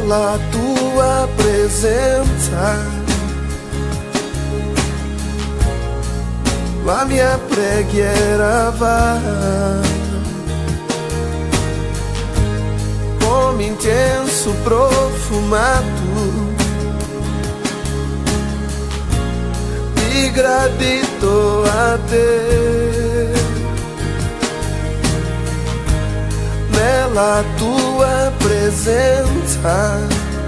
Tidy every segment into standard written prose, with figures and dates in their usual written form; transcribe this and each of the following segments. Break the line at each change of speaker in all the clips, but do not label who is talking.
nella tua presenza la mia preghiera va come incenso profumato di gradito a te. Nella tua presenza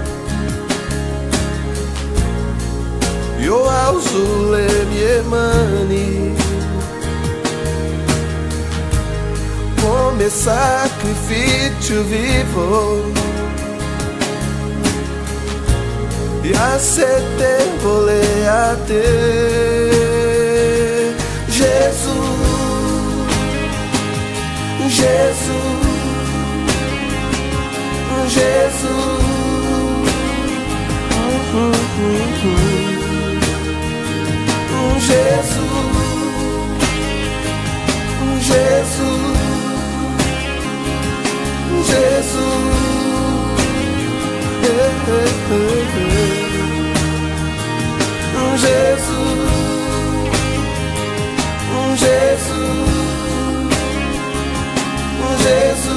io alzo le mie mani come sacrificio vivo e accettevole a te, Gesù, Gesù, Gesù, Gesù, Gesù, Gesù, Gesù, Gesù, Gesù,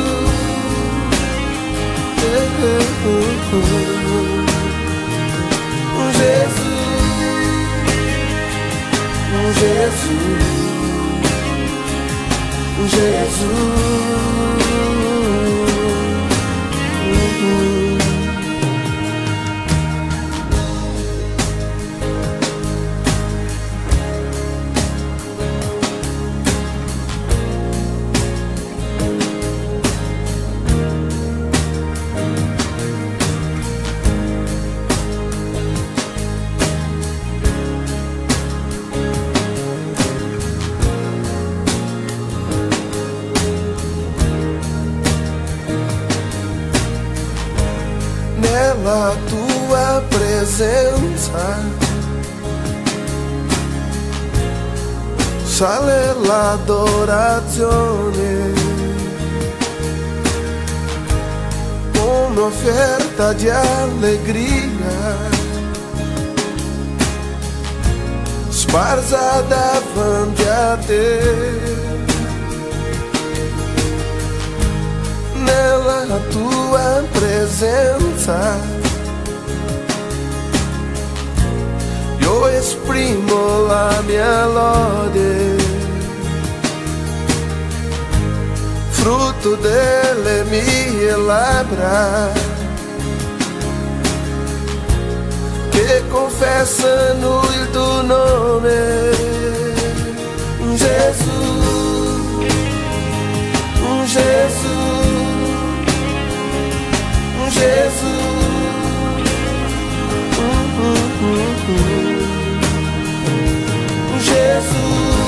nella tua presenza sale l'adorazione, un'offerta di allegria sparsa davanti a te. Nella tua presenza io esprimo la mia lode, frutto delle mie labbra che confessano il tuo nome, Gesù, Gesù, Gesù, Gesù,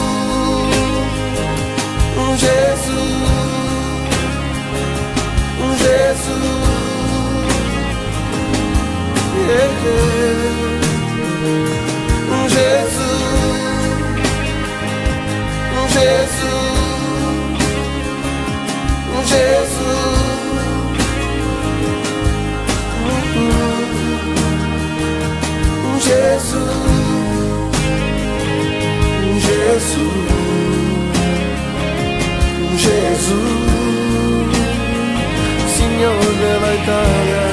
Gesù, Gesù, Gesù, Gesù, Gesù, Gesù, Gesù, Gesù, Signore dell'Italia.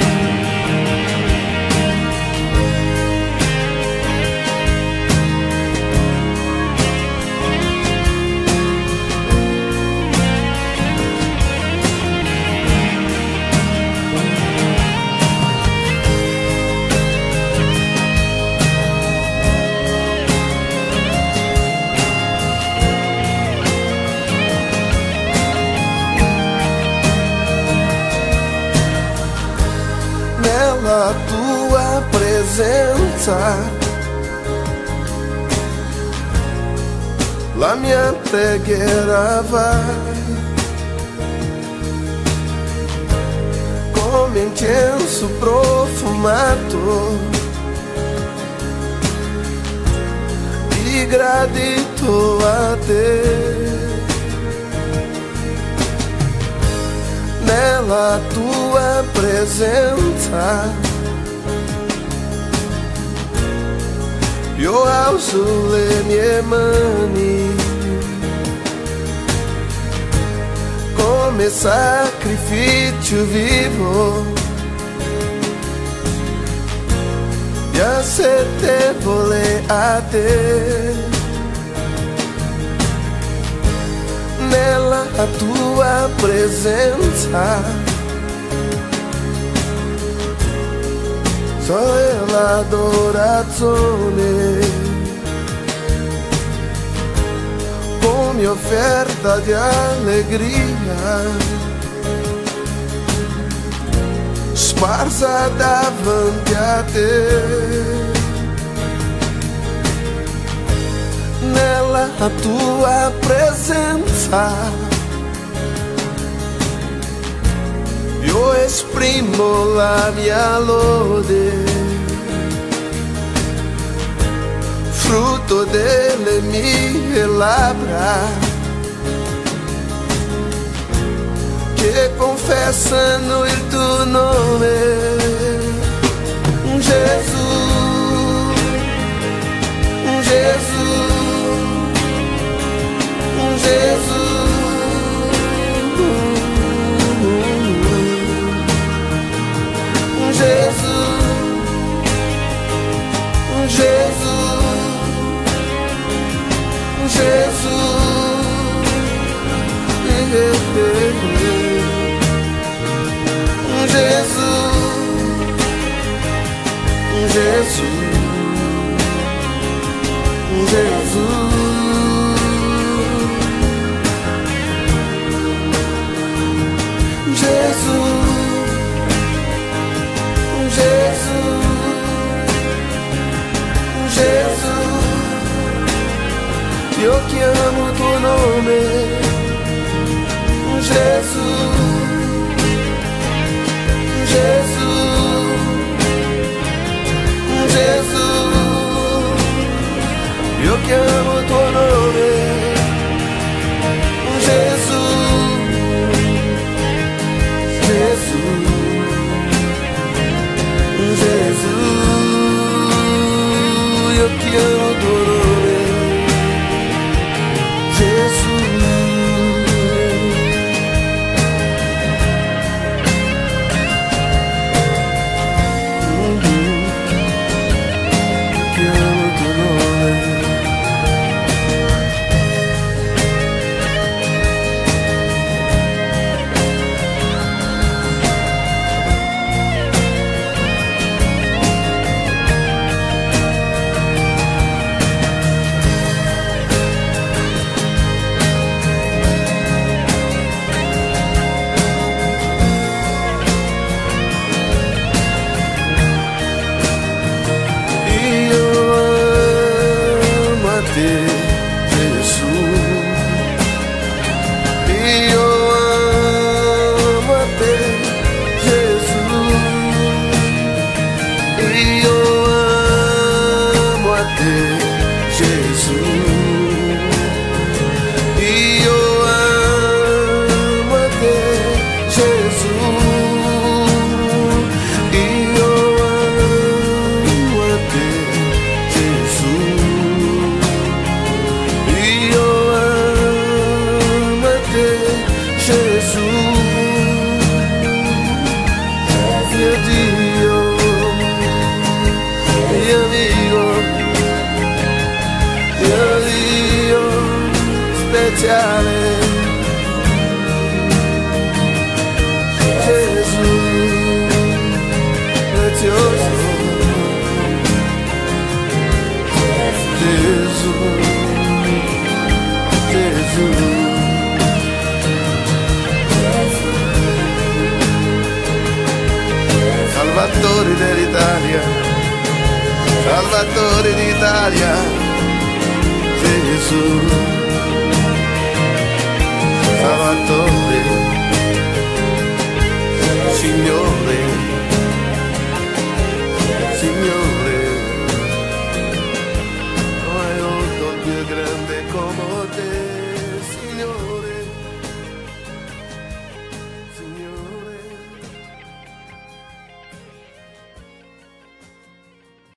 Nella tua presenza la mia preghiera va come incenso profumato di gradito a te. nella tua presenza. Io alzo le mie mani come sacrificio vivo e accettevole a te. Nella tua presenza solo l'adorazione come offerta di allegria sparsa davanti a te. Nella tua presenza io esprimo la mia lode, frutto delle mie labbra che confessano il tuo nome. Gesù, Gesù, Gesù, Gesù, Gesù, Gesù, Gesù, Gesù, Gesù. Gesù, Gesù, Gesù, io chiamo il tuo nome. Gesù, Gesù, Gesù, io chiamo il tuo nome. Gesù, Gesù, Gesù, io chiamo il tuo nome. Gesù, chiamo il tuo nome. Gesù, io amo a te, Gesù, io amo a te, Gesù, io amo a te, Gesù, io amo a te, Gesù. Gesù, mio Dio, mio amico, mio Dio speciale. Gesù, prezioso. Gesù, Gesù. Salvatore dell'Italia, Salvatore d'Italia, Gesù.